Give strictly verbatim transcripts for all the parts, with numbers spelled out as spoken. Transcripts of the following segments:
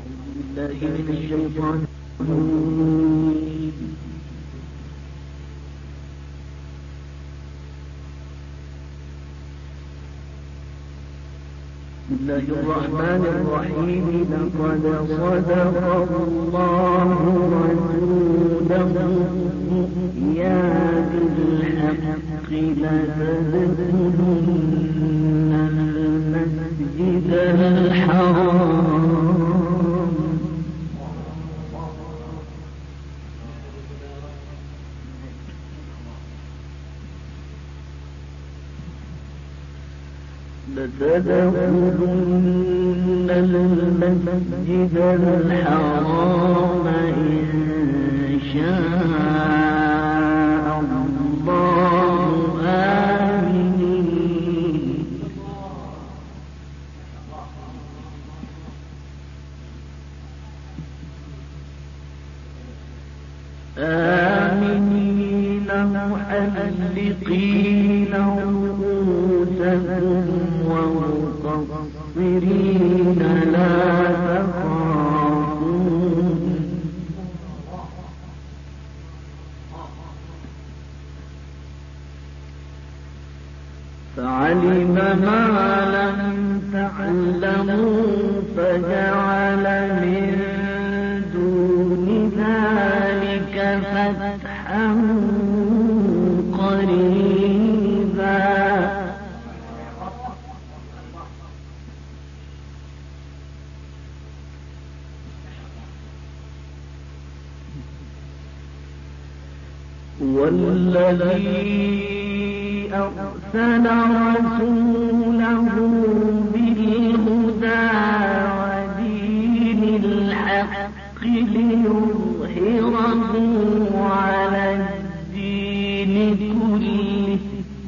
بسم الله الرحمن الرحيم. لقد صدق الله رسوله الرؤيا بالحق لتدخلن المسجد الحرام لتدخلن المسجد الحرام إن شاء الله آمنين آمنين محلقين رؤوسهم ومقصرين لا تخافون فعلم ما لم تعلموا فجعل من دون ذلك فتحا قريبا والذي أرسل رسوله بالهدى ودين الحق ليظهره على الدين كله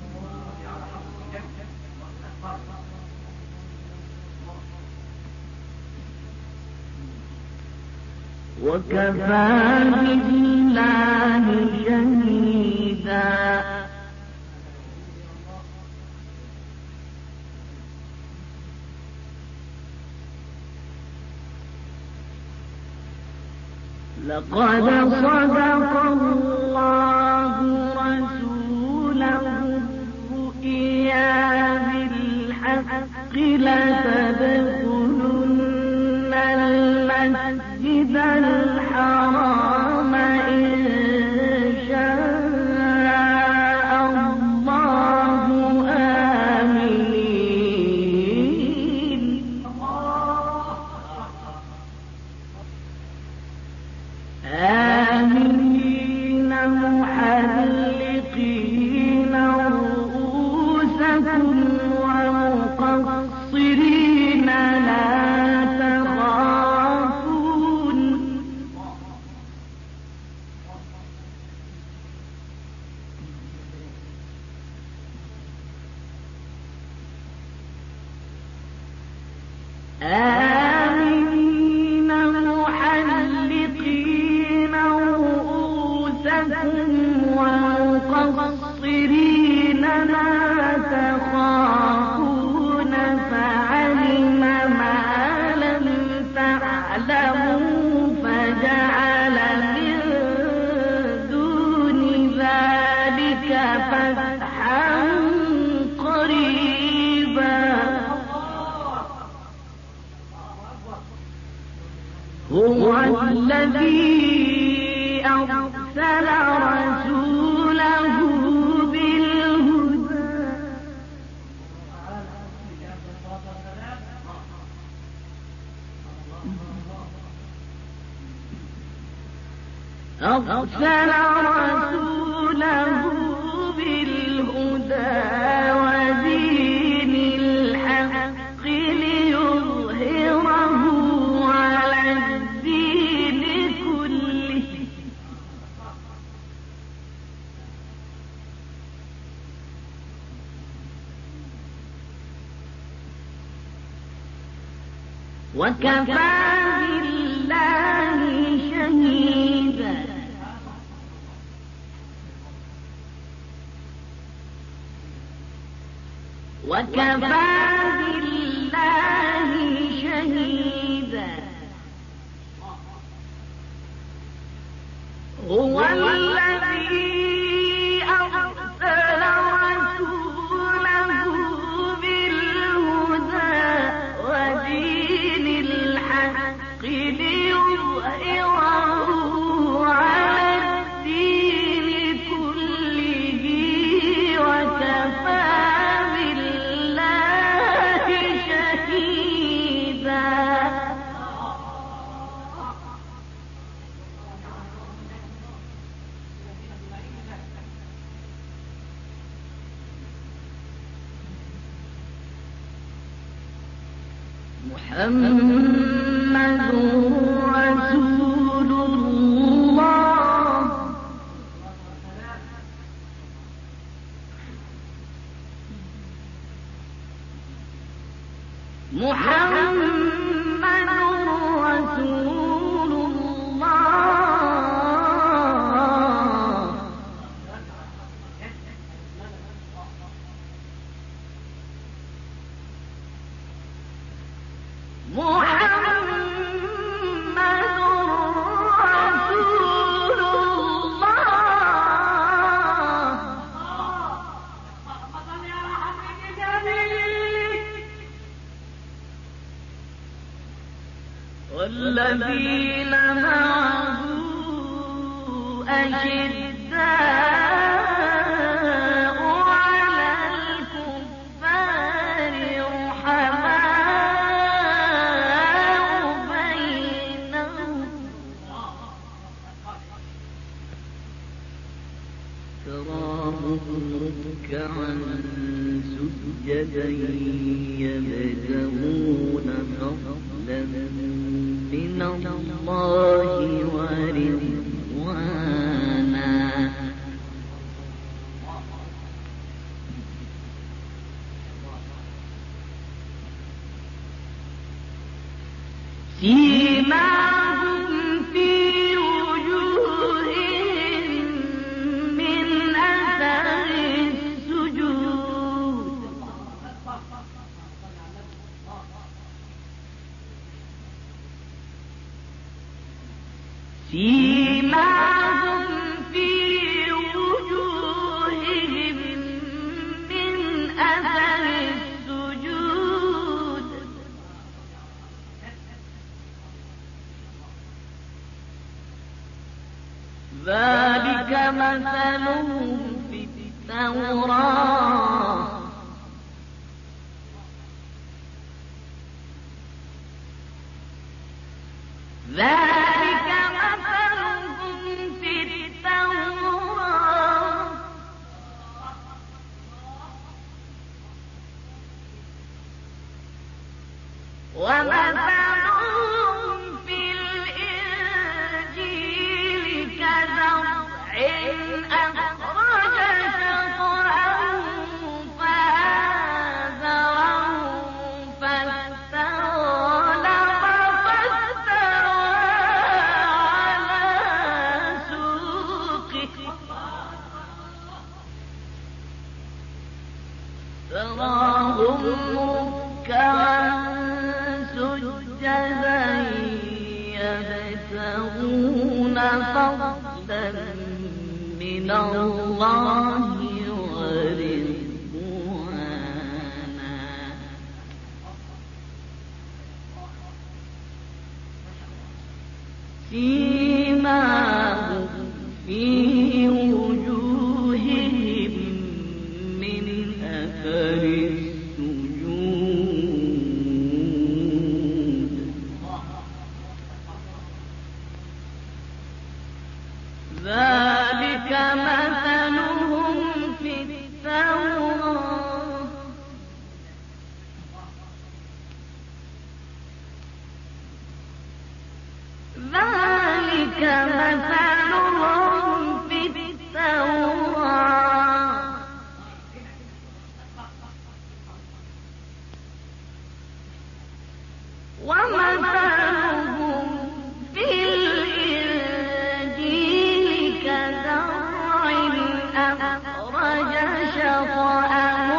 وكفى بالله شهيدا لقد صدق الله رسوله الرؤيا بالحق لتدخلن المسجد الحرام إن شاء الله آمنين آمنين محلقين رؤوسكم ومقصرين لا تخافون آمنين محلقين رؤوسكم ومقصرين لا تخافون فعلم ما لم تعلموا فجعل من دون ذلك فتحا قريبا هو الذي أرسل رسوله بالهدى أرسل رسوله بالهدى ودين الحق ليظهره على الدين كله وكفى بالله شهيدا وكفى بالله شهيدا محمد رسول الله محمد رسول الله والذين معه أشداء على الكفار رحماء بينهم تراهم ركعا سجدا يبتغون فضلا من الله ورضوانا سيماهم في وجوههم من أثر السجود سيماهم في وجوههم من أثر السجود ذلك مثلهم في التوراة ذلك مثلهم في التوراة ومثلهم في الإنجيل كزرع أخرج شطأه فآزره فاستغلظ تراهم ركعا سجدا يبتغون فضلا من الله ورضوانا سيماهم في وجوههم من أثر السجود ذلك مثلهم في التوراة ذلك مثلهم في التوراة ومثلهم في الإنجيل كزرع أخرج شطأه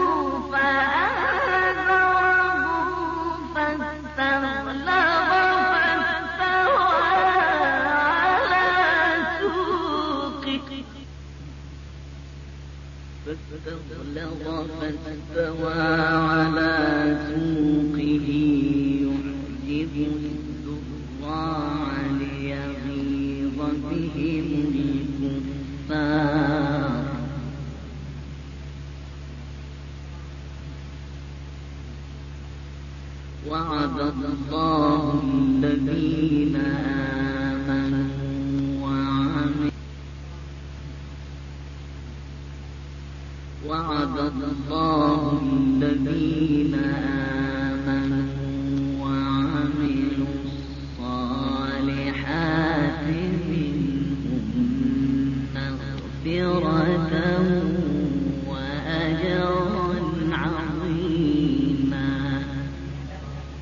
فآزره فاستغلظ فاستوى على سوقه فاستغلظ فاستوى على سوقه يعجب الزراع ليغيظ بهم الكفار وعد الله الذين